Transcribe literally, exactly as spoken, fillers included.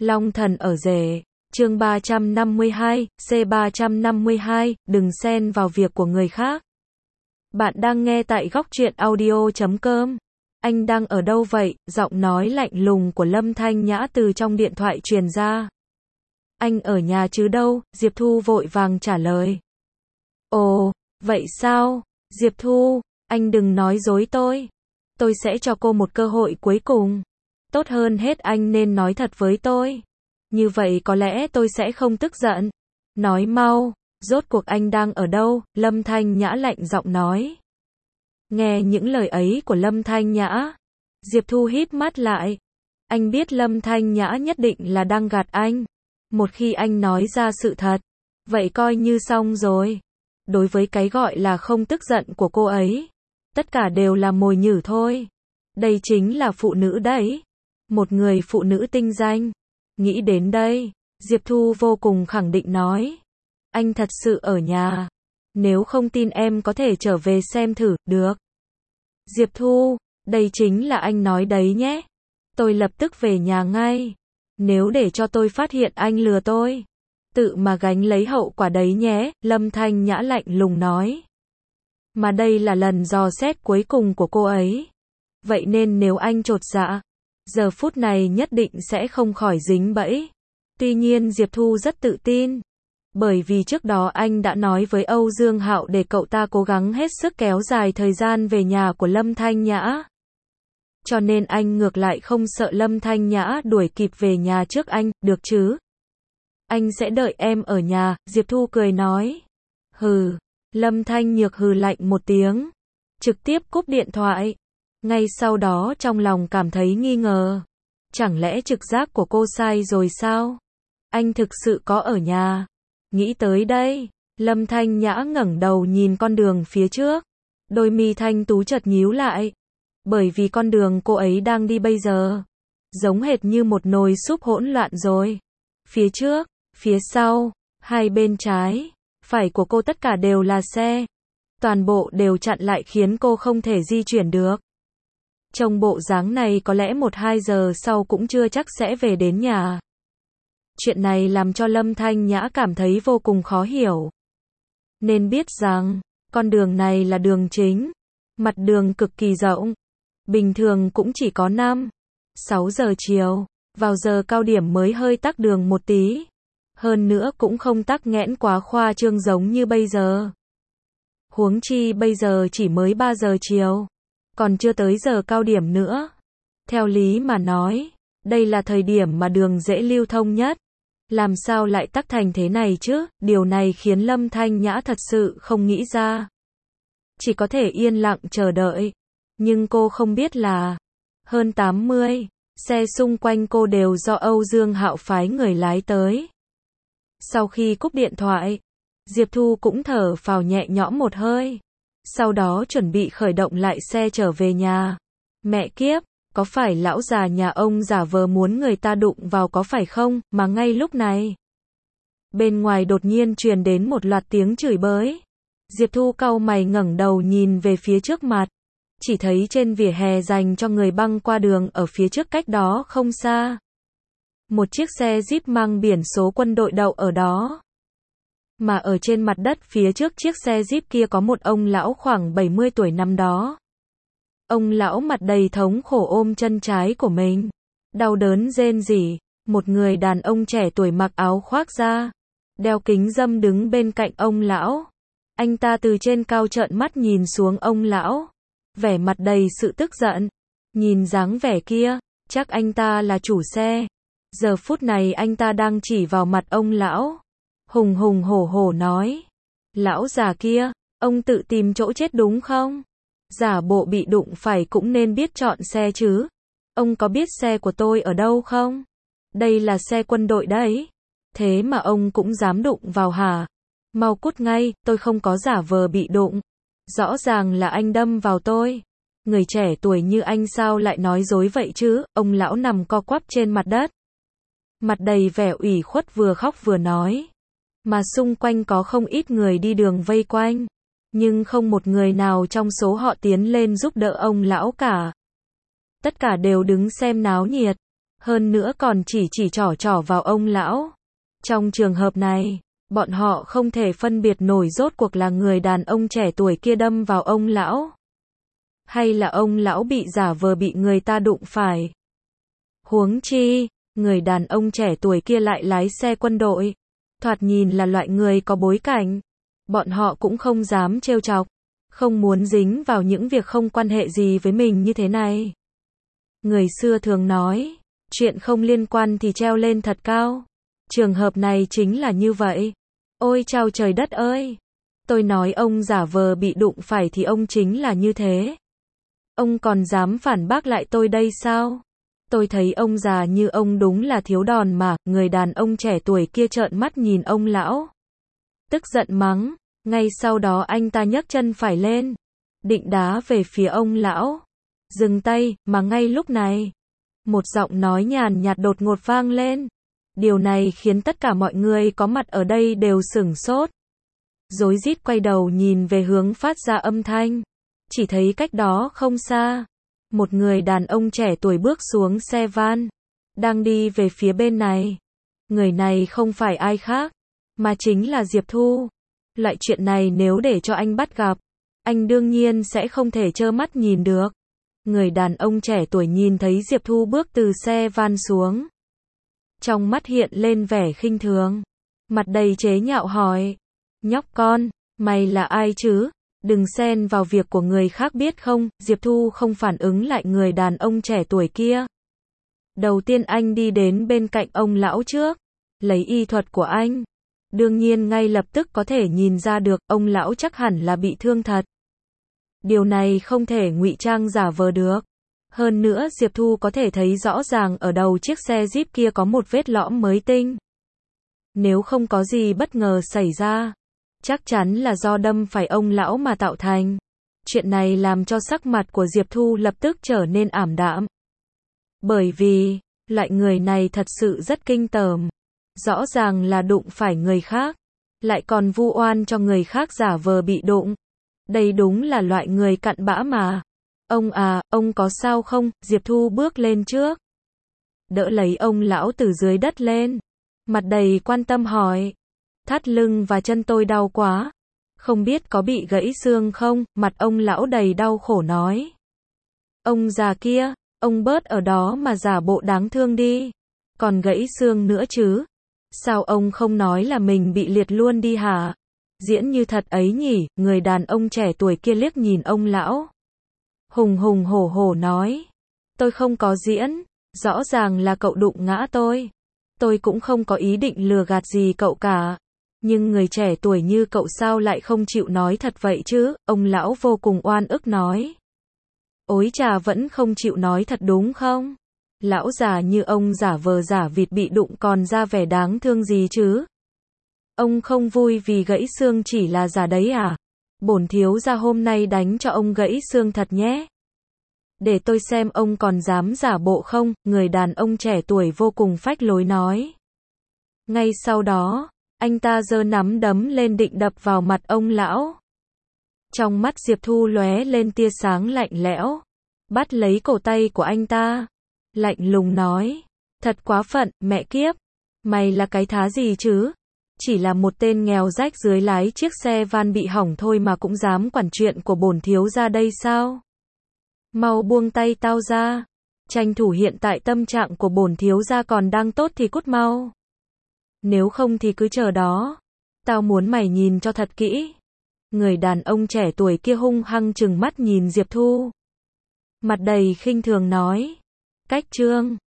Long thần ở rể. Chương ba trăm năm mươi hai, C ba trăm năm mươi hai, đừng xen vào việc của người khác. Bạn đang nghe tại góc truyện audio chấm com. Anh đang ở đâu vậy? Giọng nói lạnh lùng của Lâm Thanh Nhã từ trong điện thoại truyền ra. Anh ở nhà chứ đâu, Diệp Thu vội vàng trả lời. Ồ, vậy sao? Diệp Thu, anh đừng nói dối tôi. Tôi sẽ cho cô một cơ hội cuối cùng. Tốt hơn hết anh nên nói thật với tôi. Như vậy có lẽ tôi sẽ không tức giận. Nói mau, rốt cuộc anh đang ở đâu? Lâm Thanh Nhã lạnh giọng nói. Nghe những lời ấy của Lâm Thanh Nhã, Diệp Thu híp mắt lại. Anh biết Lâm Thanh Nhã nhất định là đang gạt anh. Một khi anh nói ra sự thật, vậy coi như xong rồi. Đối với cái gọi là không tức giận của cô ấy, tất cả đều là mồi nhử thôi. Đây chính là phụ nữ đấy. Một người phụ nữ tinh danh. Nghĩ đến đây, Diệp Thu vô cùng khẳng định nói. Anh thật sự ở nhà. Nếu không tin em có thể trở về xem thử, được. Diệp Thu, đây chính là anh nói đấy nhé. Tôi lập tức về nhà ngay. Nếu để cho tôi phát hiện anh lừa tôi, tự mà gánh lấy hậu quả đấy nhé, Lâm Thanh Nhã lạnh lùng nói. Mà đây là lần dò xét cuối cùng của cô ấy. Vậy nên nếu anh chột dạ, giờ phút này nhất định sẽ không khỏi dính bẫy. Tuy nhiên Diệp Thu rất tự tin. Bởi vì trước đó anh đã nói với Âu Dương Hạo để cậu ta cố gắng hết sức kéo dài thời gian về nhà của Lâm Thanh Nhã. Cho nên anh ngược lại không sợ Lâm Thanh Nhã đuổi kịp về nhà trước anh, được chứ? Anh sẽ đợi em ở nhà, Diệp Thu cười nói. Hừ, Lâm Thanh Nhược hừ lạnh một tiếng. Trực tiếp cúp điện thoại. Ngay sau đó trong lòng cảm thấy nghi ngờ. Chẳng lẽ trực giác của cô sai rồi sao? Anh thực sự có ở nhà. Nghĩ tới đây, Lâm Thanh Nhã ngẩng đầu nhìn con đường phía trước. Đôi mi thanh tú chợt nhíu lại. Bởi vì con đường cô ấy đang đi bây giờ, giống hệt như một nồi súp hỗn loạn rồi. Phía trước, phía sau, hai bên trái, phải của cô tất cả đều là xe. Toàn bộ đều chặn lại khiến cô không thể di chuyển được. Trông bộ dáng này có lẽ một hai giờ sau cũng chưa chắc sẽ về đến nhà. Chuyện này làm cho Lâm Thanh Nhã cảm thấy vô cùng khó hiểu. Nên biết rằng, con đường này là đường chính. Mặt đường cực kỳ rộng. Bình thường cũng chỉ có năm, sáu giờ chiều. Vào giờ cao điểm mới hơi tắc đường một tí. Hơn nữa cũng không tắc nghẽn quá khoa trương giống như bây giờ. Huống chi bây giờ chỉ mới ba giờ chiều. Còn chưa tới giờ cao điểm nữa. Theo lý mà nói, đây là thời điểm mà đường dễ lưu thông nhất. Làm sao lại tắc thành thế này chứ? Điều này khiến Lâm Thanh Nhã thật sự không nghĩ ra. Chỉ có thể yên lặng chờ đợi. Nhưng cô không biết là hơn tám mươi xe xung quanh cô đều do Âu Dương Hạo phái người lái tới. Sau khi cúp điện thoại, Diệp Thu cũng thở phào nhẹ nhõm một hơi. Sau đó chuẩn bị khởi động lại xe trở về nhà. Mẹ kiếp, có phải lão già nhà ông giả vờ muốn người ta đụng vào có phải không? Mà ngay lúc này, bên ngoài đột nhiên truyền đến một loạt tiếng chửi bới. Diệp Thu cau mày ngẩng đầu nhìn về phía trước mặt. Chỉ thấy trên vỉa hè dành cho người băng qua đường ở phía trước cách đó không xa. Một chiếc xe Jeep mang biển số quân đội đậu ở đó. Mà ở trên mặt đất phía trước chiếc xe Jeep kia có một ông lão khoảng bảy mươi tuổi nằm đó. Ông lão mặt đầy thống khổ ôm chân trái của mình. Đau đớn rên rỉ. Một người đàn ông trẻ tuổi mặc áo khoác da, đeo kính râm đứng bên cạnh ông lão. Anh ta từ trên cao trợn mắt nhìn xuống ông lão. Vẻ mặt đầy sự tức giận. Nhìn dáng vẻ kia, chắc anh ta là chủ xe. Giờ phút này anh ta đang chỉ vào mặt ông lão. Hùng hùng hổ hổ nói. Lão già kia, ông tự tìm chỗ chết đúng không? Giả bộ bị đụng phải cũng nên biết chọn xe chứ. Ông có biết xe của tôi ở đâu không? Đây là xe quân đội đấy. Thế mà ông cũng dám đụng vào hả? Mau cút ngay, tôi không có giả vờ bị đụng. Rõ ràng là anh đâm vào tôi. Người trẻ tuổi như anh sao lại nói dối vậy chứ? Ông lão nằm co quắp trên mặt đất. Mặt đầy vẻ ủy khuất vừa khóc vừa nói. Mà xung quanh có không ít người đi đường vây quanh. Nhưng không một người nào trong số họ tiến lên giúp đỡ ông lão cả. Tất cả đều đứng xem náo nhiệt. Hơn nữa còn chỉ chỉ trỏ trỏ vào ông lão. Trong trường hợp này, bọn họ không thể phân biệt nổi rốt cuộc là người đàn ông trẻ tuổi kia đâm vào ông lão, hay là ông lão bị giả vờ bị người ta đụng phải. Huống chi, người đàn ông trẻ tuổi kia lại lái xe quân đội, thoạt nhìn là loại người có bối cảnh. Bọn họ cũng không dám trêu chọc, không muốn dính vào những việc không quan hệ gì với mình như thế này. Người xưa thường nói, chuyện không liên quan thì treo lên thật cao. Trường hợp này chính là như vậy. Ôi chao trời đất ơi! Tôi nói ông giả vờ bị đụng phải thì ông chính là như thế. Ông còn dám phản bác lại tôi đây sao? Tôi thấy ông già như ông đúng là thiếu đòn mà. Người đàn ông trẻ tuổi kia trợn mắt nhìn ông lão, tức giận mắng. Ngay sau đó anh ta nhấc chân phải lên, định đá về phía ông lão. Dừng tay, mà ngay lúc này, một giọng nói nhàn nhạt đột ngột vang lên. Điều này khiến tất cả mọi người có mặt ở đây đều sửng sốt, rối rít quay đầu nhìn về hướng phát ra âm thanh. Chỉ thấy cách đó không xa, một người đàn ông trẻ tuổi bước xuống xe van, đang đi về phía bên này. Người này không phải ai khác, mà chính là Diệp Thu. Loại chuyện này nếu để cho anh bắt gặp, anh đương nhiên sẽ không thể trơ mắt nhìn được. Người đàn ông trẻ tuổi nhìn thấy Diệp Thu bước từ xe van xuống, trong mắt hiện lên vẻ khinh thường, mặt đầy chế nhạo hỏi: nhóc con, mày là ai chứ? Đừng xen vào việc của người khác biết không? Diệp Thu không phản ứng lại người đàn ông trẻ tuổi kia. Đầu tiên anh đi đến bên cạnh ông lão trước, lấy y thuật của anh. Đương nhiên ngay lập tức có thể nhìn ra được, ông lão chắc hẳn là bị thương thật. Điều này không thể ngụy trang giả vờ được. Hơn nữa Diệp Thu có thể thấy rõ ràng ở đầu chiếc xe Jeep kia có một vết lõm mới tinh. Nếu không có gì bất ngờ xảy ra, chắc chắn là do đâm phải ông lão mà tạo thành. Chuyện này làm cho sắc mặt của Diệp Thu lập tức trở nên ảm đạm. Bởi vì, loại người này thật sự rất kinh tởm. Rõ ràng là đụng phải người khác, lại còn vu oan cho người khác giả vờ bị đụng. Đây đúng là loại người cặn bã mà. Ông à, ông có sao không? Diệp Thu bước lên trước, đỡ lấy ông lão từ dưới đất lên, mặt đầy quan tâm hỏi. Thắt lưng và chân tôi đau quá, không biết có bị gãy xương không? Mặt ông lão đầy đau khổ nói. Ông già kia, ông bớt ở đó mà giả bộ đáng thương đi. Còn gãy xương nữa chứ? Sao ông không nói là mình bị liệt luôn đi hả? Diễn như thật ấy nhỉ? Người đàn ông trẻ tuổi kia liếc nhìn ông lão, hùng hùng hổ hổ nói. Tôi không có diễn, rõ ràng là cậu đụng ngã tôi. Tôi cũng không có ý định lừa gạt gì cậu cả. Nhưng người trẻ tuổi như cậu sao lại không chịu nói thật vậy chứ? Ông lão vô cùng oan ức nói. Ối chà, vẫn không chịu nói thật đúng không? Lão già như ông giả vờ giả vịt bị đụng còn ra vẻ đáng thương gì chứ? Ông không vui vì gãy xương chỉ là giả đấy à? Bổn thiếu gia hôm nay đánh cho ông gãy xương thật nhé. Để tôi xem ông còn dám giả bộ không? Người đàn ông trẻ tuổi vô cùng phách lối nói. Ngay sau đó, anh ta giơ nắm đấm lên định đập vào mặt ông lão. Trong mắt Diệp Thu lóe lên tia sáng lạnh lẽo, bắt lấy cổ tay của anh ta, lạnh lùng nói. Thật quá phận, mẹ kiếp. Mày là cái thá gì chứ? Chỉ là một tên nghèo rách dưới lái chiếc xe van bị hỏng thôi mà cũng dám quản chuyện của bổn thiếu gia đây sao? Mau buông tay tao ra. Tranh thủ hiện tại tâm trạng của bổn thiếu gia còn đang tốt thì cút mau. Nếu không thì cứ chờ đó. Tao muốn mày nhìn cho thật kỹ. Người đàn ông trẻ tuổi kia hung hăng trừng mắt nhìn Diệp Thu, mặt đầy khinh thường nói. Cách chương